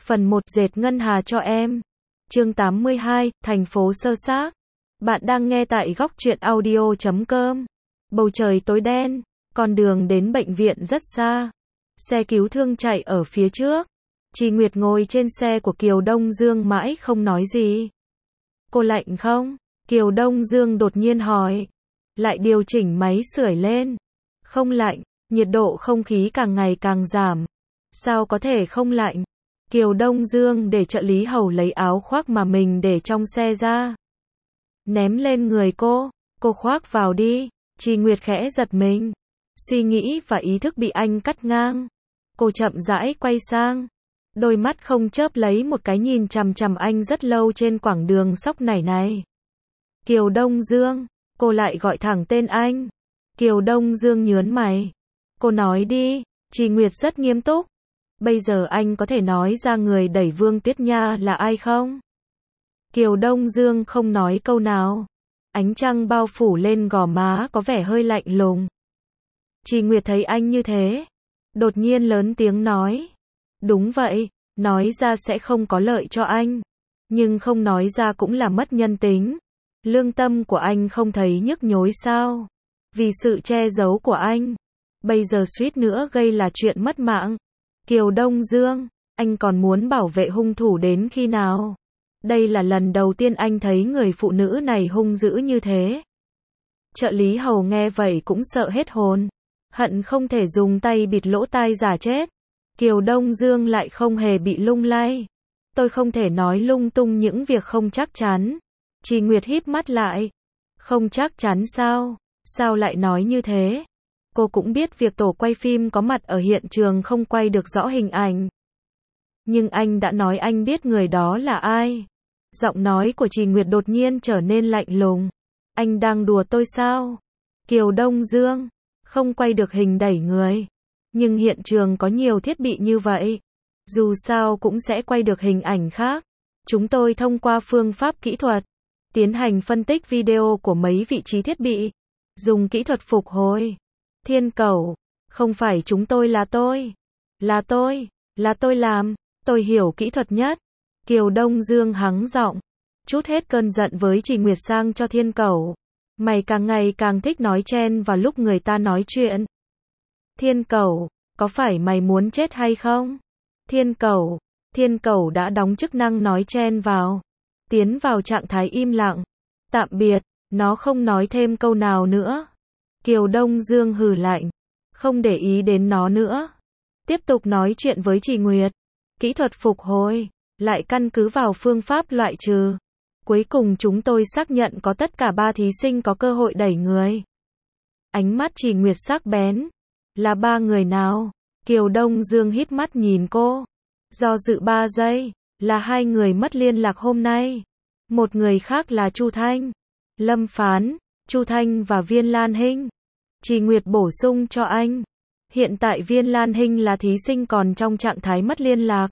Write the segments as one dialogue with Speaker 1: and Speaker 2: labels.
Speaker 1: Phần 1 dệt ngân hà cho em. Chương 82, thành phố sơ xác. Bạn đang nghe tại góc truyện audio.com. Bầu trời tối đen, con đường đến bệnh viện rất xa. Xe cứu thương chạy ở phía trước. Chị Nguyệt ngồi trên xe của Kiều Đông Dương mãi không nói gì. Cô lạnh không? Kiều Đông Dương đột nhiên hỏi. Lại điều chỉnh máy sưởi lên. Không lạnh, nhiệt độ không khí càng ngày càng giảm. Sao có thể không lạnh? Kiều Đông Dương để trợ lý hầu lấy áo khoác mà mình để trong xe ra. Ném lên người cô khoác vào đi. Chị Nguyệt khẽ giật mình. Suy nghĩ và ý thức bị anh cắt ngang. Cô chậm rãi quay sang. Đôi mắt không chớp lấy một cái nhìn chằm chằm anh rất lâu trên quãng đường sóc nảy này. Kiều Đông Dương, cô lại gọi thẳng tên anh. Kiều Đông Dương nhướng mày. Cô nói đi, chị Nguyệt rất nghiêm túc. Bây giờ anh có thể nói ra người đẩy Vương Tiết Nha là ai không? Kiều Đông Dương không nói câu nào. Ánh trăng bao phủ lên gò má có vẻ hơi lạnh lùng. Chị Nguyệt thấy anh như thế, đột nhiên lớn tiếng nói. Đúng vậy, nói ra sẽ không có lợi cho anh. Nhưng không nói ra cũng là mất nhân tính. Lương tâm của anh không thấy nhức nhối sao? Vì sự che giấu của anh, bây giờ suýt nữa gây là chuyện mất mạng. Kiều Đông Dương, anh còn muốn bảo vệ hung thủ đến khi nào? Đây là lần đầu tiên anh thấy người phụ nữ này hung dữ như thế. Trợ lý hầu nghe vậy cũng sợ hết hồn. Hận không thể dùng tay bịt lỗ tai giả chết. Kiều Đông Dương lại không hề bị lung lay. Tôi không thể nói lung tung những việc không chắc chắn. Chị Nguyệt híp mắt lại. Không chắc chắn sao? Sao lại nói như thế? Cô cũng biết việc tổ quay phim có mặt ở hiện trường không quay được rõ hình ảnh. Nhưng anh đã nói anh biết người đó là ai. Giọng nói của chị Nguyệt đột nhiên trở nên lạnh lùng. Anh đang đùa tôi sao? Kiều Đông Dương, không quay được hình đẩy người. Nhưng hiện trường có nhiều thiết bị như vậy. Dù sao cũng sẽ quay được hình ảnh khác. Chúng tôi thông qua phương pháp kỹ thuật, tiến hành phân tích video của mấy vị trí thiết bị. Dùng kỹ thuật phục hồi. Thiên Cẩu, không phải chúng tôi là tôi. Là tôi làm. Tôi hiểu kỹ thuật nhất. Kiều Đông Dương hắng giọng, trút hết cơn giận với chị Nguyệt sang cho Thiên Cẩu. Mày càng ngày càng thích nói chen vào lúc người ta nói chuyện. Thiên Cẩu, có phải mày muốn chết hay không? Thiên Cẩu đã đóng chức năng nói chen vào. Tiến vào trạng thái im lặng. Tạm biệt, nó không nói thêm câu nào nữa. Kiều Đông Dương hừ lạnh, không để ý đến nó nữa. Tiếp tục nói chuyện với chị Nguyệt. Kỹ thuật phục hồi, lại căn cứ vào phương pháp loại trừ. Cuối cùng chúng tôi xác nhận có tất cả 3 thí sinh có cơ hội đẩy người. Ánh mắt chị Nguyệt sắc bén. Là 3 người nào? Kiều Đông Dương híp mắt nhìn cô. Do dự 3 giây, là 2 người mất liên lạc hôm nay. Một người khác là Chu Thanh, Lâm Phán, Chu Thanh và Viên Lan Hinh. Chị Nguyệt bổ sung cho anh. Hiện tại Viên Lan Hinh là thí sinh còn trong trạng thái mất liên lạc.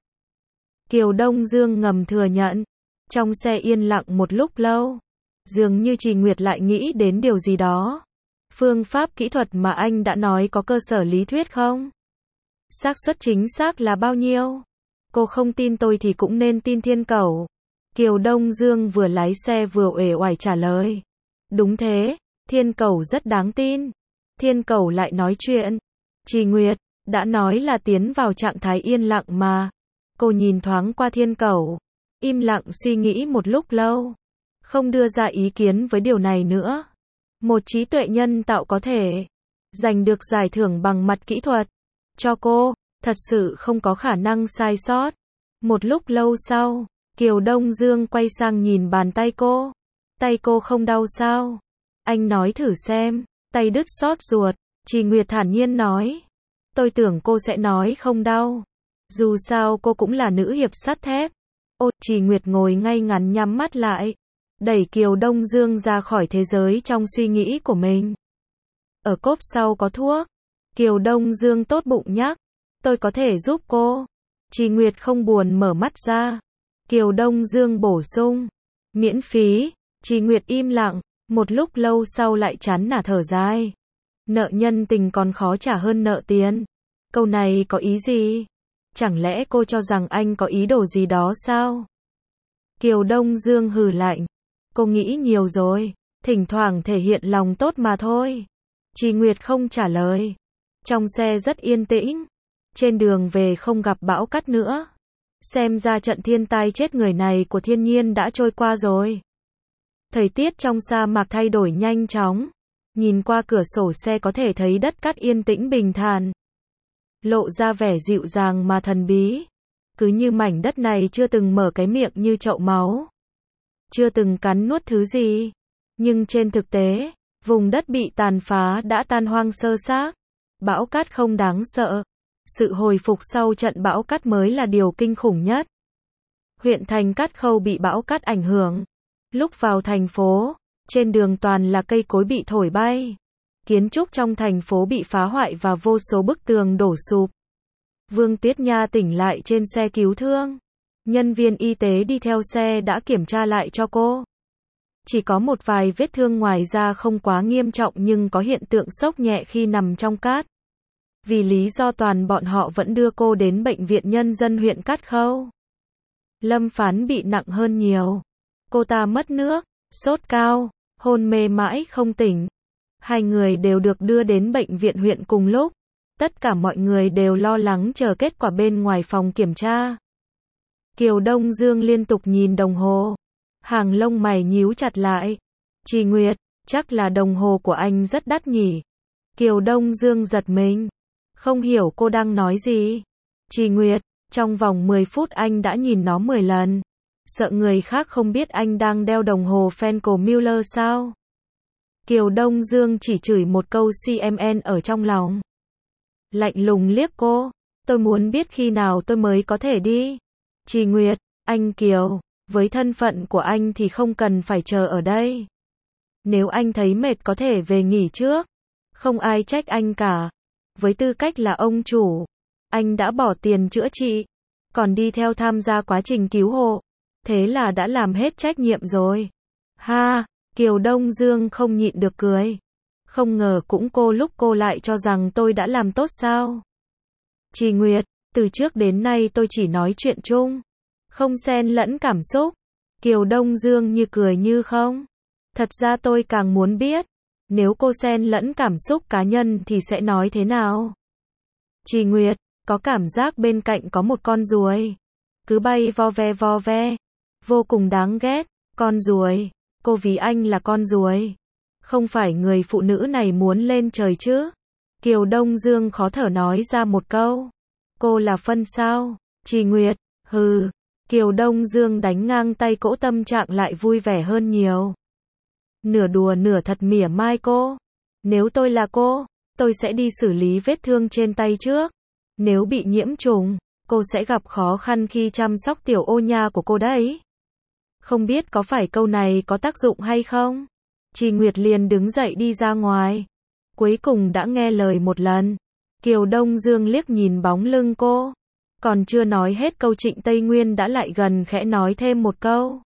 Speaker 1: Kiều Đông Dương ngầm thừa nhận. Trong xe yên lặng một lúc lâu. Dường như chị Nguyệt lại nghĩ đến điều gì đó. Phương pháp kỹ thuật mà anh đã nói có cơ sở lý thuyết không? Xác suất chính xác là bao nhiêu? Cô không tin tôi thì cũng nên tin Thiên Cẩu. Kiều Đông Dương vừa lái xe vừa uể oải trả lời. Đúng thế, Thiên Cẩu rất đáng tin. Thiên Cẩu lại nói chuyện. Chị Nguyệt, đã nói là tiến vào trạng thái yên lặng mà. Cô nhìn thoáng qua Thiên Cẩu. Im lặng suy nghĩ một lúc lâu. Không đưa ra ý kiến với điều này nữa. Một trí tuệ nhân tạo có thể giành được giải thưởng bằng mặt kỹ thuật. Cho cô, thật sự không có khả năng sai sót. Một lúc lâu sau, Kiều Đông Dương quay sang nhìn bàn tay cô. Tay cô không đau sao? Anh nói thử xem. Tay đứt xót ruột. Chị Nguyệt thản nhiên nói. Tôi tưởng cô sẽ nói không đau. Dù sao cô cũng là nữ hiệp sắt thép. Chị Nguyệt ngồi ngay ngắn nhắm mắt lại. Đẩy Kiều Đông Dương ra khỏi thế giới trong suy nghĩ của mình. Ở cốp sau có thuốc. Kiều Đông Dương tốt bụng nhắc. Tôi có thể giúp cô. Chị Nguyệt không buồn mở mắt ra. Kiều Đông Dương bổ sung. Miễn phí. Chị Nguyệt im lặng. Một lúc lâu sau lại chán nản thở dài. Nợ nhân tình còn khó trả hơn nợ tiền. Câu này có ý gì? Chẳng lẽ cô cho rằng anh có ý đồ gì đó sao? Kiều Đông Dương hừ lạnh. Cô nghĩ nhiều rồi, thỉnh thoảng thể hiện lòng tốt mà thôi. Trì Nguyệt không trả lời. Trong xe rất yên tĩnh. Trên đường về không gặp bão cát nữa. Xem ra trận thiên tai chết người này của thiên nhiên đã trôi qua rồi. Thời tiết trong sa mạc thay đổi nhanh chóng. Nhìn qua cửa sổ xe có thể thấy đất cát yên tĩnh bình thản. Lộ ra vẻ dịu dàng mà thần bí. Cứ như mảnh đất này chưa từng mở cái miệng như chậu máu. Chưa từng cắn nuốt thứ gì. Nhưng trên thực tế, vùng đất bị tàn phá đã tan hoang sơ xác. Bão cát không đáng sợ. Sự hồi phục sau trận bão cát mới là điều kinh khủng nhất. Huyện thành Cát Khâu bị bão cát ảnh hưởng. Lúc vào thành phố, trên đường toàn là cây cối bị thổi bay. Kiến trúc trong thành phố bị phá hoại và vô số bức tường đổ sụp. Vương Tuyết Nha tỉnh lại trên xe cứu thương. Nhân viên y tế đi theo xe đã kiểm tra lại cho cô. Chỉ có một vài vết thương ngoài da không quá nghiêm trọng nhưng có hiện tượng sốc nhẹ khi nằm trong cát. Vì lý do toàn bọn họ vẫn đưa cô đến bệnh viện nhân dân huyện Cát Khâu. Lâm Phán bị nặng hơn nhiều. Cô ta mất nước, sốt cao, hôn mê mãi không tỉnh. Hai người đều được đưa đến bệnh viện huyện cùng lúc. Tất cả mọi người đều lo lắng chờ kết quả bên ngoài phòng kiểm tra. Kiều Đông Dương liên tục nhìn đồng hồ. Hàng lông mày nhíu chặt lại. Trì Nguyệt, chắc là đồng hồ của anh rất đắt nhỉ? Kiều Đông Dương giật mình. Không hiểu cô đang nói gì. Trì Nguyệt, trong vòng 10 phút anh đã nhìn nó 10 lần. Sợ người khác không biết anh đang đeo đồng hồ Fenco Miller sao? Kiều Đông Dương chỉ chửi một câu CMN ở trong lòng. Lạnh lùng liếc cô. Tôi muốn biết khi nào tôi mới có thể đi. Trì Nguyệt, anh Kiều, với thân phận của anh thì không cần phải chờ ở đây. Nếu anh thấy mệt có thể về nghỉ trước. Không ai trách anh cả. Với tư cách là ông chủ, anh đã bỏ tiền chữa trị, còn đi theo tham gia quá trình cứu hộ. Thế là đã làm hết trách nhiệm rồi. Ha, Kiều Đông Dương không nhịn được cười. Không ngờ cũng lúc cô lại cho rằng tôi đã làm tốt sao? Trì Nguyệt, từ trước đến nay tôi chỉ nói chuyện chung, không xen lẫn cảm xúc. Kiều Đông Dương như cười như không. Thật ra tôi càng muốn biết, nếu cô xen lẫn cảm xúc cá nhân thì sẽ nói thế nào? Trì Nguyệt, có cảm giác bên cạnh có một con ruồi. Cứ bay vo ve. Vô cùng đáng ghét. Con ruồi. Cô ví anh là con ruồi. Không phải người phụ nữ này muốn lên trời chứ? Kiều Đông Dương khó thở nói ra một câu. Cô là phân sao? Trì Nguyệt, hừ. Kiều Đông Dương đánh ngang tay cỗ, tâm trạng lại vui vẻ hơn nhiều. Nửa đùa nửa thật mỉa mai cô. Nếu tôi là cô, tôi sẽ đi xử lý vết thương trên tay trước. Nếu bị nhiễm trùng, cô sẽ gặp khó khăn khi chăm sóc tiểu ô nha của cô đấy. Không biết có phải câu này có tác dụng hay không? Trì Nguyệt liền đứng dậy đi ra ngoài. Cuối cùng đã nghe lời một lần. Kiều Đông Dương liếc nhìn bóng lưng cô. Còn chưa nói hết câu, Trịnh Tây Nguyên đã lại gần khẽ nói thêm một câu.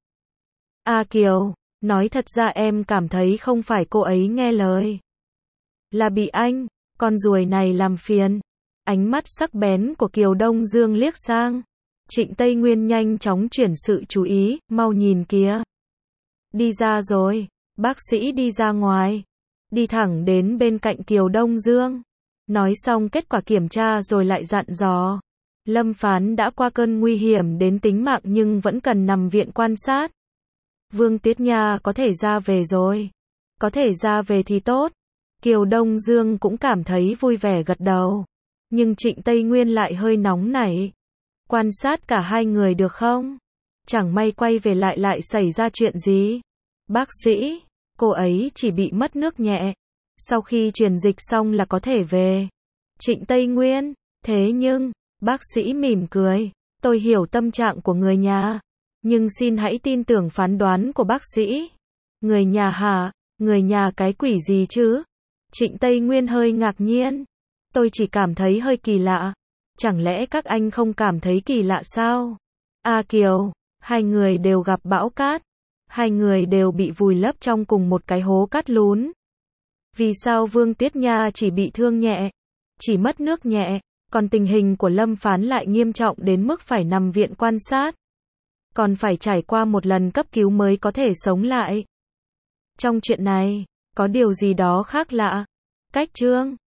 Speaker 1: À Kiều, nói thật ra em cảm thấy không phải cô ấy nghe lời. Là bị anh, con ruồi này làm phiền. Ánh mắt sắc bén của Kiều Đông Dương liếc sang. Trịnh Tây Nguyên nhanh chóng chuyển sự chú ý, mau nhìn kìa. Đi ra rồi, bác sĩ đi ra ngoài. Đi thẳng đến bên cạnh Kiều Đông Dương. Nói xong kết quả kiểm tra rồi lại dặn dò. Lâm Phán đã qua cơn nguy hiểm đến tính mạng nhưng vẫn cần nằm viện quan sát. Vương Tuyết Nha có thể ra về rồi. Có thể ra về thì tốt. Kiều Đông Dương cũng cảm thấy vui vẻ gật đầu. Nhưng Trịnh Tây Nguyên lại hơi nóng nảy. Quan sát cả hai người được không? Chẳng may quay về lại xảy ra chuyện gì? Bác sĩ, cô ấy chỉ bị mất nước nhẹ. Sau khi truyền dịch xong là có thể về. Trịnh Tây Nguyên, thế nhưng, bác sĩ mỉm cười. Tôi hiểu tâm trạng của người nhà. Nhưng xin hãy tin tưởng phán đoán của bác sĩ. Người nhà hả? Người nhà cái quỷ gì chứ? Trịnh Tây Nguyên hơi ngạc nhiên. Tôi chỉ cảm thấy hơi kỳ lạ. Chẳng lẽ các anh không cảm thấy kỳ lạ sao? À Kiều, hai người đều gặp bão cát. Hai người đều bị vùi lấp trong cùng một cái hố cát lún. Vì sao Vương Tuyết Nha chỉ bị thương nhẹ? Chỉ mất nước nhẹ. Còn tình hình của Lâm Phán lại nghiêm trọng đến mức phải nằm viện quan sát. Còn phải trải qua một lần cấp cứu mới có thể sống lại. Trong chuyện này, có điều gì đó khác lạ. Cách Trương